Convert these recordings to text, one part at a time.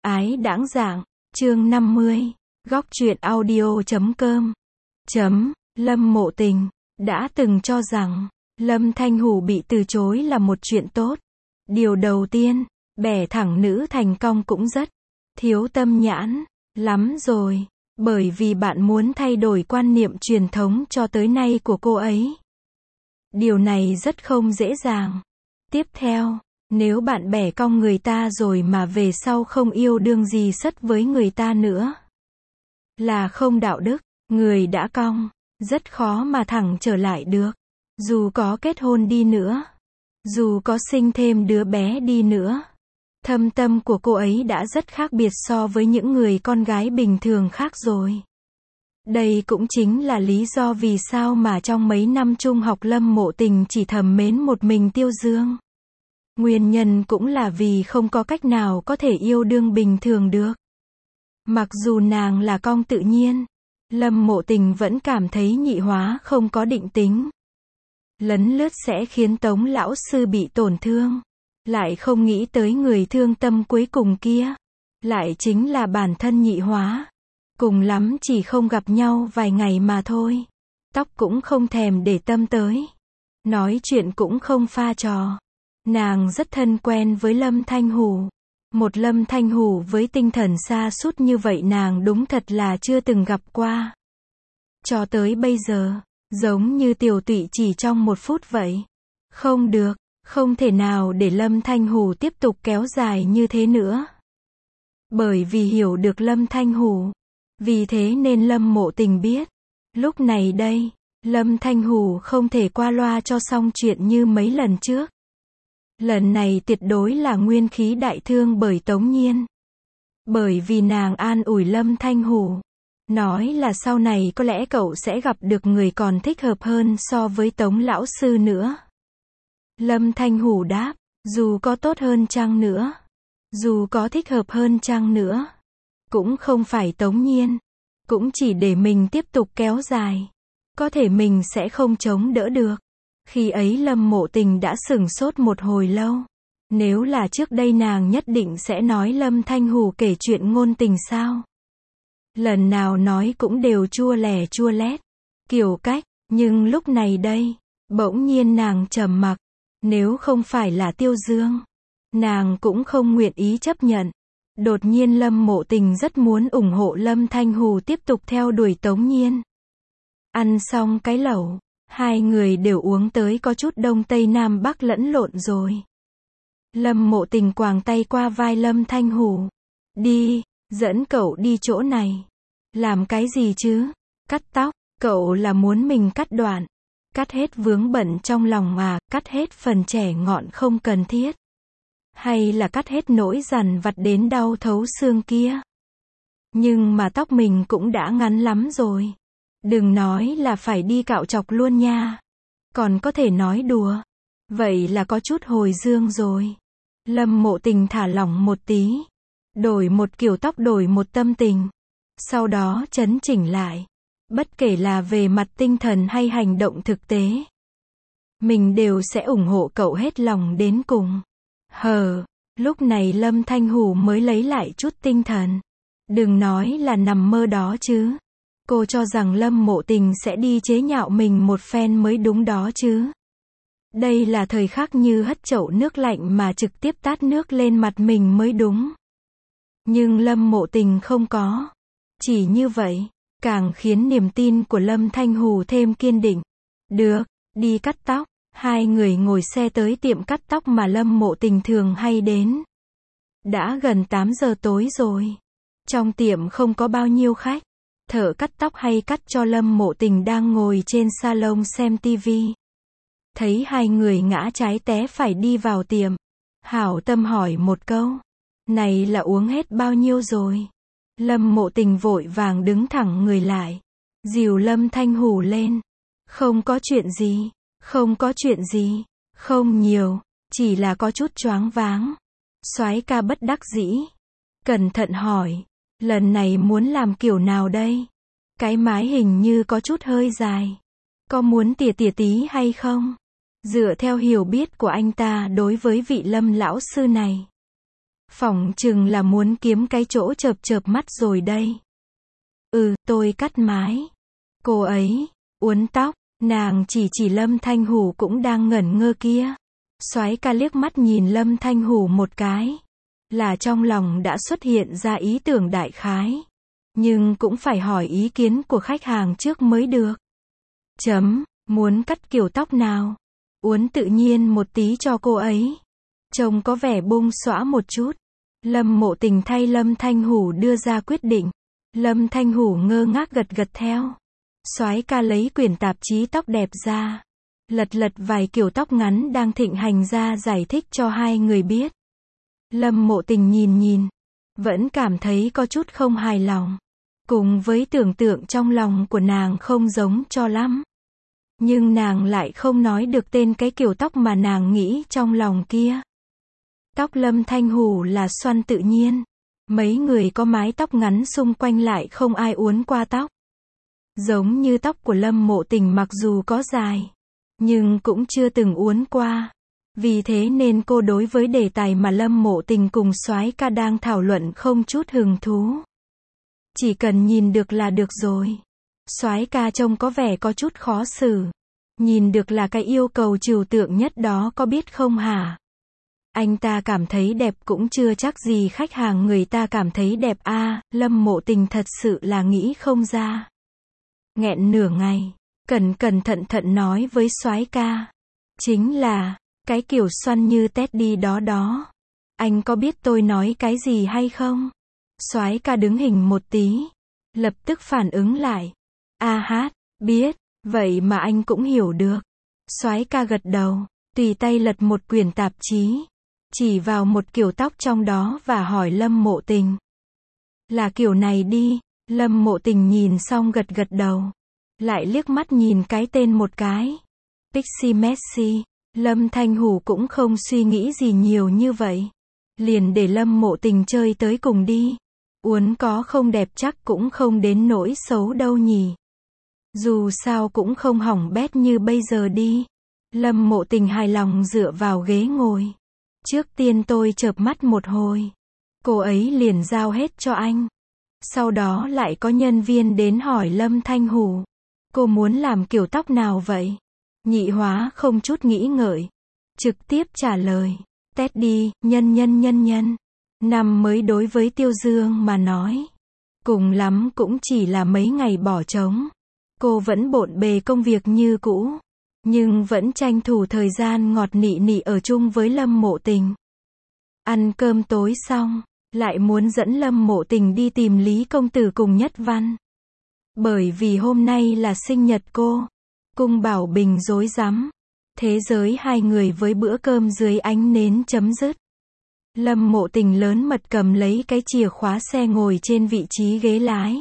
ái đãng dạng, chương 50, góc truyện audio.com. Lâm Mộ Tình đã từng cho rằng Lâm Thanh Hủ bị từ chối là một chuyện tốt. Điều đầu tiên, bẻ thẳng nữ thành công cũng rất thiếu tâm nhãn lắm rồi, bởi vì bạn muốn thay đổi quan niệm truyền thống cho tới nay của cô ấy. Điều này rất không dễ dàng. Tiếp theo, nếu bạn bẻ cong người ta rồi mà về sau không yêu đương gì sất với người ta nữa, là không đạo đức. Người đã cong, rất khó mà thẳng trở lại được. Dù có kết hôn đi nữa, dù có sinh thêm đứa bé đi nữa, thâm tâm của cô ấy đã rất khác biệt so với những người con gái bình thường khác rồi. Đây cũng chính là lý do vì sao mà trong mấy năm trung học Lâm Mộ Tình chỉ thầm mến một mình Tiêu Dương. Nguyên nhân cũng là vì không có cách nào có thể yêu đương bình thường được. Mặc dù nàng là cong tự nhiên, Lâm Mộ Tình vẫn cảm thấy nhị hóa không có định tính. Lấn lướt sẽ khiến Tống lão sư bị tổn thương. Lại không nghĩ tới người thương tâm cuối cùng kia lại chính là bản thân nhị hóa. Cùng lắm chỉ không gặp nhau vài ngày mà thôi. Tóc cũng không thèm để tâm tới. Nói chuyện cũng không pha trò. Nàng rất thân quen với Lâm Thanh Hủ. Một Lâm Thanh Hủ với tinh thần sa sút như vậy nàng đúng thật là chưa từng gặp qua. Cho tới bây giờ, giống như tiểu tụy chỉ trong một phút vậy. Không được, không thể nào để Lâm Thanh Hủ tiếp tục kéo dài như thế nữa. Bởi vì hiểu được Lâm Thanh Hủ. Vì thế nên Lâm Mộ Tình biết. Lúc này đây, Lâm Thanh Hủ không thể qua loa cho xong chuyện như mấy lần trước. Lần này tuyệt đối là nguyên khí đại thương bởi Tống Nhiên. Bởi vì nàng an ủi Lâm Thanh Hủ. Nói là sau này có lẽ cậu sẽ gặp được người còn thích hợp hơn so với Tống lão sư nữa. Lâm Thanh Hủ đáp, dù có tốt hơn chăng nữa, dù có thích hợp hơn chăng nữa, cũng không phải Tống Nhiên. Cũng chỉ để mình tiếp tục kéo dài. Có thể mình sẽ không chống đỡ được. Khi ấy Lâm Mộ Tình đã sửng sốt một hồi lâu. Nếu là trước đây nàng nhất định sẽ nói Lâm Thanh Hủ kể chuyện ngôn tình sao. Lần nào nói cũng đều chua lẻ chua lét. Kiểu cách, nhưng lúc này đây, bỗng nhiên nàng trầm mặc. Nếu không phải là Tiêu Dương, nàng cũng không nguyện ý chấp nhận. Đột nhiên Lâm Mộ Tình rất muốn ủng hộ Lâm Thanh Hủ tiếp tục theo đuổi Tống Nhiên. Ăn xong cái lẩu, hai người đều uống tới có chút đông tây nam bắc lẫn lộn rồi. Lâm Mộ Tình quàng tay qua vai Lâm Thanh Hủ. Đi, dẫn cậu đi chỗ này. Làm cái gì chứ? Cắt tóc, cậu là muốn mình cắt đoạn. Cắt hết vướng bận trong lòng à, cắt hết phần trẻ ngọn không cần thiết. Hay là cắt hết nỗi dằn vặt đến đau thấu xương kia. Nhưng mà tóc mình cũng đã ngắn lắm rồi. Đừng nói là phải đi cạo chọc luôn nha. Còn có thể nói đùa. Vậy là có chút hồi dương rồi. Lâm Mộ Tình thả lỏng một tí. Đổi một kiểu tóc, đổi một tâm tình. Sau đó chấn chỉnh lại. Bất kể là về mặt tinh thần hay hành động thực tế, mình đều sẽ ủng hộ cậu hết lòng đến cùng. Lúc này Lâm Thanh Hủ mới lấy lại chút tinh thần. Đừng nói là nằm mơ đó chứ. Cô cho rằng Lâm Mộ Tình sẽ đi chế nhạo mình một phen mới đúng đó chứ. Đây là thời khắc như hất chậu nước lạnh mà trực tiếp tát nước lên mặt mình mới đúng. Nhưng Lâm Mộ Tình không có. Chỉ như vậy, càng khiến niềm tin của Lâm Thanh Hủ thêm kiên định. Được, đi cắt tóc. Hai người ngồi xe tới tiệm cắt tóc mà Lâm Mộ Tình thường hay đến. Đã gần 8 giờ tối rồi. Trong tiệm không có bao nhiêu khách. Thợ cắt tóc hay cắt cho Lâm Mộ Tình đang ngồi trên salon xem tivi. Thấy hai người ngã trái té phải đi vào tiệm. Hảo tâm hỏi một câu. Này là uống hết bao nhiêu rồi? Lâm Mộ Tình vội vàng đứng thẳng người lại. Dìu Lâm Thanh Hủ lên. Không có chuyện gì. Không có chuyện gì. Không nhiều. Chỉ là có chút choáng váng. Soái ca bất đắc dĩ. Cẩn thận hỏi. Lần này muốn làm kiểu nào đây? Cái mái hình như có chút hơi dài. Có muốn tỉa tỉa tí hay không? Dựa theo hiểu biết của anh ta đối với vị Lâm lão sư này, Phỏng chừng là muốn kiếm cái chỗ chợp chợp mắt rồi đây. Tôi cắt mái. Cô ấy, uốn tóc, nàng chỉ Lâm Thanh Hủ cũng đang ngẩn ngơ kia. Soái ca liếc mắt nhìn Lâm Thanh Hủ một cái. Là trong lòng đã xuất hiện ra ý tưởng đại khái. Nhưng cũng phải hỏi ý kiến của khách hàng trước mới được. Muốn cắt kiểu tóc nào? Uốn tự nhiên một tí cho cô ấy. Trông có vẻ bung xõa một chút. Lâm Mộ Tình thay Lâm Thanh Hủ đưa ra quyết định. Lâm Thanh Hủ ngơ ngác gật gật theo. Soái ca lấy quyển tạp chí tóc đẹp ra. Lật vài kiểu tóc ngắn đang thịnh hành ra giải thích cho hai người biết. Lâm Mộ Tình nhìn. Vẫn cảm thấy có chút không hài lòng. Cùng với tưởng tượng trong lòng của nàng không giống cho lắm. Nhưng nàng lại không nói được tên cái kiểu tóc mà nàng nghĩ trong lòng kia. Tóc Lâm Thanh Hủ là xoăn tự nhiên. Mấy người có mái tóc ngắn xung quanh lại không ai uốn qua tóc. Giống như tóc của Lâm Mộ Tình mặc dù có dài, nhưng cũng chưa từng uốn qua. Vì thế nên cô đối với đề tài mà Lâm Mộ Tình cùng soái ca đang thảo luận không chút hứng thú. Chỉ cần nhìn được là được rồi. Soái ca trông có vẻ có chút khó xử. Nhìn được là cái yêu cầu trừu tượng nhất đó có biết không hả? Anh ta cảm thấy đẹp cũng chưa chắc gì khách hàng người ta cảm thấy đẹp a. Lâm Mộ Tình thật sự là nghĩ không ra. Nghẹn nửa ngày, cẩn thận nói với soái ca. Chính là, cái kiểu xoăn như Teddy đó. Anh có biết tôi nói cái gì hay không? Soái ca đứng hình một tí. Lập tức phản ứng lại. Biết, vậy mà anh cũng hiểu được. Soái ca gật đầu, tùy tay lật một quyển tạp chí. Chỉ vào một kiểu tóc trong đó và hỏi Lâm Mộ Tình. Là kiểu này đi. Lâm Mộ Tình nhìn xong gật đầu. Lại liếc mắt nhìn cái tên một cái. Pixie Messi. Lâm Thanh Hủ cũng không suy nghĩ gì nhiều như vậy. Liền để Lâm Mộ Tình chơi tới cùng đi. Uốn có không đẹp chắc cũng không đến nỗi xấu đâu nhỉ. Dù sao cũng không hỏng bét như bây giờ đi. Lâm Mộ Tình hài lòng dựa vào ghế ngồi. Trước tiên tôi chợp mắt một hồi. Cô ấy liền giao hết cho anh. Sau đó lại có nhân viên đến hỏi Lâm Thanh Hủ. Cô muốn làm kiểu tóc nào vậy? Nhị hóa không chút nghĩ ngợi. Trực tiếp trả lời. Teddy, nhân. Năm mới đối với Tiêu Dương mà nói. Cùng lắm cũng chỉ là mấy ngày bỏ trống. Cô vẫn bộn bề công việc như cũ. Nhưng vẫn tranh thủ thời gian ngọt nị ở chung với Lâm Mộ Tình. Ăn cơm tối xong, lại muốn dẫn Lâm Mộ Tình đi tìm Lý Công Tử cùng Nhất Văn. Bởi vì hôm nay là sinh nhật cô. Cung Bảo Bình rối rắm. Thế giới hai người với bữa cơm dưới ánh nến chấm dứt. Lâm Mộ Tình lớn mật cầm lấy cái chìa khóa xe ngồi trên vị trí ghế lái.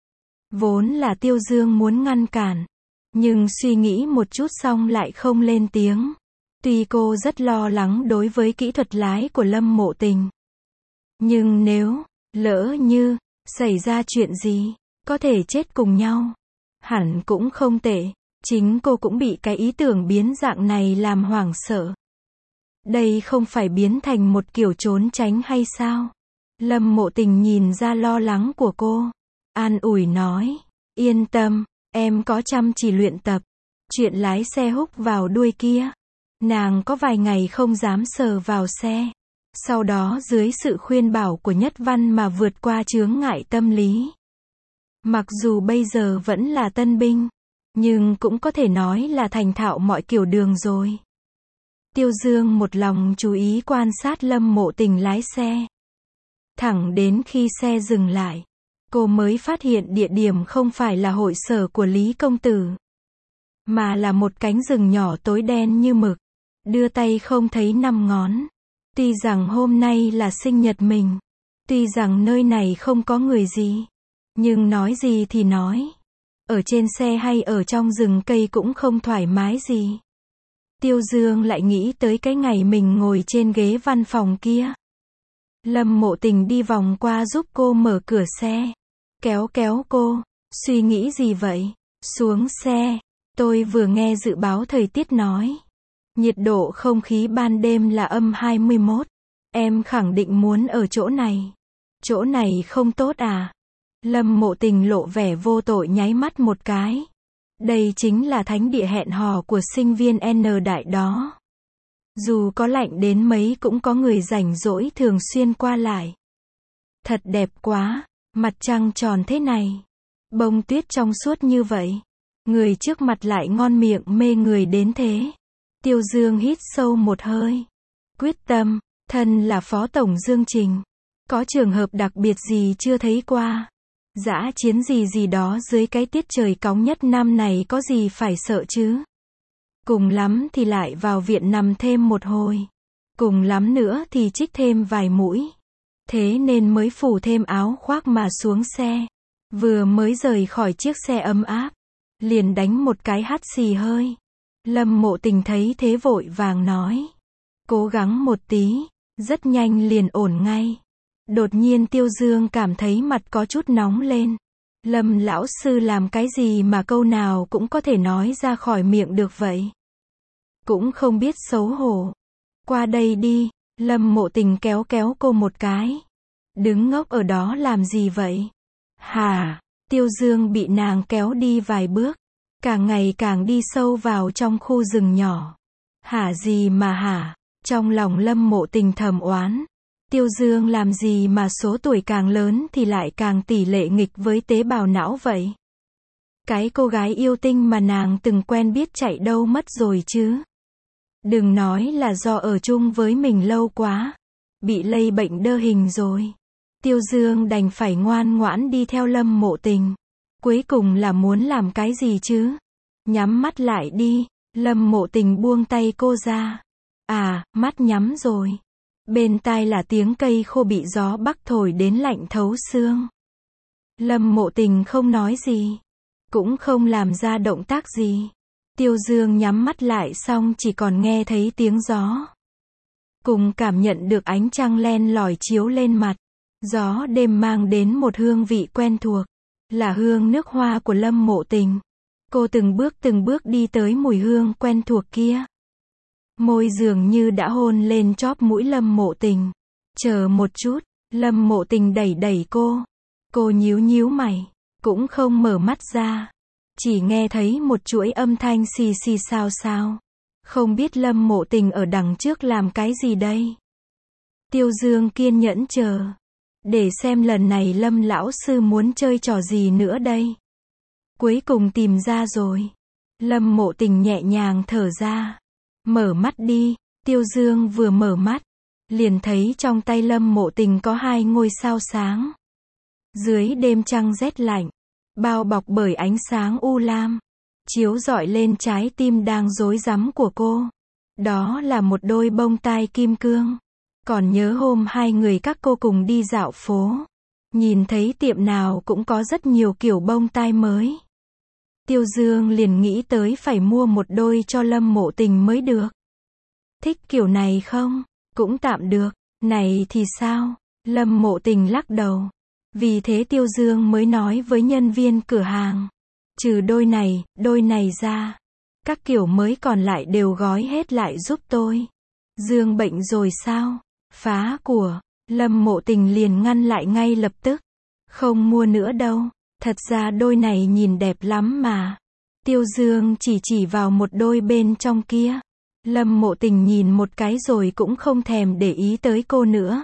Vốn là Tiêu Dương muốn ngăn cản. Nhưng suy nghĩ một chút xong lại không lên tiếng. Tuy cô rất lo lắng đối với kỹ thuật lái của Lâm Mộ Tình. Nhưng nếu, lỡ như, xảy ra chuyện gì, có thể chết cùng nhau. Hẳn cũng không tệ. Chính cô cũng bị cái ý tưởng biến dạng này làm hoảng sợ. Đây không phải biến thành một kiểu trốn tránh hay sao? Lâm Mộ Tình nhìn ra lo lắng của cô. An ủi nói. Yên tâm, em có chăm chỉ luyện tập. Chuyện lái xe húc vào đuôi kia. Nàng có vài ngày không dám sờ vào xe. Sau đó dưới sự khuyên bảo của Nhất Văn mà vượt qua chướng ngại tâm lý. Mặc dù bây giờ vẫn là tân binh. Nhưng cũng có thể nói là thành thạo mọi kiểu đường rồi. Tiêu Dương một lòng chú ý quan sát Lâm Mộ Tình lái xe. Thẳng đến khi xe dừng lại, cô mới phát hiện địa điểm không phải là hội sở của Lý Công Tử. Mà là một cánh rừng nhỏ tối đen như mực. Đưa tay không thấy năm ngón. Tuy rằng hôm nay là sinh nhật mình. Tuy rằng nơi này không có người gì. Nhưng nói gì thì nói. Ở trên xe hay ở trong rừng cây cũng không thoải mái gì. Tiêu Dương lại nghĩ tới cái ngày mình ngồi trên ghế văn phòng kia. Lâm Mộ Tình đi vòng qua giúp cô mở cửa xe. Kéo cô. Suy nghĩ gì vậy? Xuống xe. Tôi vừa nghe dự báo thời tiết nói. Nhiệt độ không khí ban đêm là -21. Em khẳng định muốn ở chỗ này. Chỗ này không tốt à? Lâm Mộ Tình lộ vẻ vô tội nháy mắt một cái. Đây chính là thánh địa hẹn hò của sinh viên N đại đó. Dù có lạnh đến mấy cũng có người rảnh rỗi thường xuyên qua lại. Thật đẹp quá, mặt trăng tròn thế này. Bông tuyết trong suốt như vậy. Người trước mặt lại ngon miệng mê người đến thế. Tiêu Dương hít sâu một hơi. Quyết tâm, thân là Phó Tổng Dương Trình. Có trường hợp đặc biệt gì chưa thấy qua. Dã chiến gì đó dưới cái tiết trời cóng nhất năm này có gì phải sợ chứ. Cùng lắm thì lại vào viện nằm thêm một hồi. Cùng lắm nữa thì chích thêm vài mũi. Thế nên mới phủ thêm áo khoác mà xuống xe. Vừa mới rời khỏi chiếc xe ấm áp. Liền đánh một cái hắt xì hơi. Lâm Mộ Tình thấy thế vội vàng nói. Cố gắng một tí, rất nhanh liền ổn ngay. Đột nhiên Tiêu Dương cảm thấy mặt có chút nóng lên. Lâm lão sư làm cái gì mà câu nào cũng có thể nói ra khỏi miệng được vậy? Cũng không biết xấu hổ. Qua đây đi, Lâm Mộ Tình kéo cô một cái. Đứng ngốc ở đó làm gì vậy? Hả? Tiêu Dương bị nàng kéo đi vài bước. Càng ngày càng đi sâu vào trong khu rừng nhỏ. Hả gì mà hả? Trong lòng Lâm Mộ Tình thầm oán. Tiêu Dương làm gì mà số tuổi càng lớn thì lại càng tỷ lệ nghịch với tế bào não vậy? Cái cô gái yêu tinh mà nàng từng quen biết chạy đâu mất rồi chứ? Đừng nói là do ở chung với mình lâu quá. Bị lây bệnh đơ hình rồi. Tiêu Dương đành phải ngoan ngoãn đi theo Lâm Mộ Tình. Cuối cùng là muốn làm cái gì chứ? Nhắm mắt lại đi. Lâm Mộ Tình buông tay cô ra. À, mắt nhắm rồi. Bên tai là tiếng cây khô bị gió bắc thổi đến lạnh thấu xương. Lâm Mộ Tình không nói gì. Cũng không làm ra động tác gì. Tiêu Dương nhắm mắt lại xong chỉ còn nghe thấy tiếng gió. Cùng cảm nhận được ánh trăng len lỏi chiếu lên mặt. Gió đêm mang đến một hương vị quen thuộc. Là hương nước hoa của Lâm Mộ Tình. Cô từng bước đi tới mùi hương quen thuộc kia. Môi dường như đã hôn lên chóp mũi Lâm Mộ Tình. Chờ một chút, Lâm Mộ Tình đẩy cô. Cô nhíu mày, cũng không mở mắt ra. Chỉ nghe thấy một chuỗi âm thanh xì xì xào. Không biết Lâm Mộ Tình ở đằng trước làm cái gì đây? Tiêu Dương kiên nhẫn chờ. Để xem lần này Lâm lão sư muốn chơi trò gì nữa đây. Cuối cùng tìm ra rồi. Lâm Mộ Tình nhẹ nhàng thở ra. Mở mắt đi. Tiêu Dương vừa mở mắt, liền thấy trong tay Lâm Mộ Tình có 2 ngôi sao sáng. Dưới đêm trăng rét lạnh, bao bọc bởi ánh sáng u lam, chiếu rọi lên trái tim đang rối rắm của cô. Đó là một đôi bông tai kim cương. Còn nhớ hôm 2 người các cô cùng đi dạo phố, nhìn thấy tiệm nào cũng có rất nhiều kiểu bông tai mới. Tiêu Dương liền nghĩ tới phải mua một đôi cho Lâm Mộ Tình mới được. Thích kiểu này không? Cũng tạm được. Này thì sao? Lâm Mộ Tình lắc đầu. Vì thế Tiêu Dương mới nói với nhân viên cửa hàng. Trừ đôi này ra. Các kiểu mới còn lại đều gói hết lại giúp tôi. Dương bệnh rồi sao? Phá của. Lâm Mộ Tình liền ngăn lại ngay lập tức. Không mua nữa đâu. Thật ra đôi này nhìn đẹp lắm mà. Tiêu Dương chỉ vào một đôi bên trong kia. Lâm Mộ Tình nhìn một cái rồi cũng không thèm để ý tới cô nữa.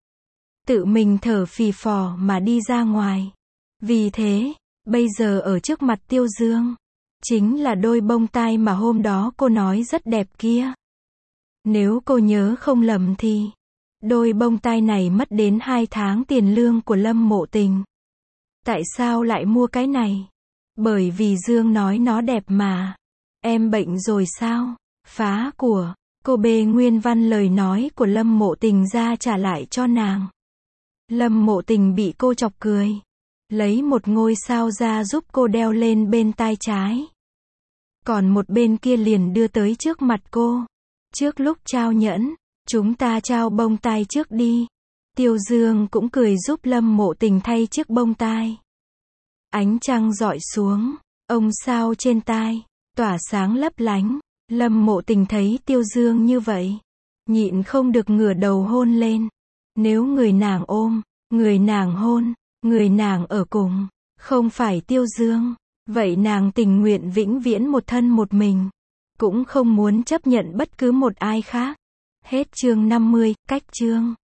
Tự mình thở phì phò mà đi ra ngoài. Vì thế, bây giờ ở trước mặt Tiêu Dương, chính là đôi bông tai mà hôm đó cô nói rất đẹp kia. Nếu cô nhớ không lầm thì, đôi bông tai này mất đến 2 tháng tiền lương của Lâm Mộ Tình. Tại sao lại mua cái này? Bởi vì Dương nói nó đẹp mà. Em bệnh rồi sao? Phá của. Cô bê nguyên văn lời nói của Lâm Mộ Tình ra trả lại cho nàng. Lâm Mộ Tình bị cô chọc cười. Lấy một ngôi sao ra giúp cô đeo lên bên tai trái. Còn một bên kia liền đưa tới trước mặt cô. Trước lúc trao nhẫn, chúng ta trao bông tai trước đi. Tiêu Dương cũng cười giúp Lâm Mộ Tình thay chiếc bông tai. Ánh trăng rọi xuống, ông sao trên tai, tỏa sáng lấp lánh. Lâm Mộ Tình thấy Tiêu Dương như vậy, nhịn không được ngửa đầu hôn lên. Nếu người nàng ôm, người nàng hôn, người nàng ở cùng, không phải Tiêu Dương, vậy nàng tình nguyện vĩnh viễn một thân một mình, cũng không muốn chấp nhận bất cứ một ai khác. Hết chương 50, cách chương.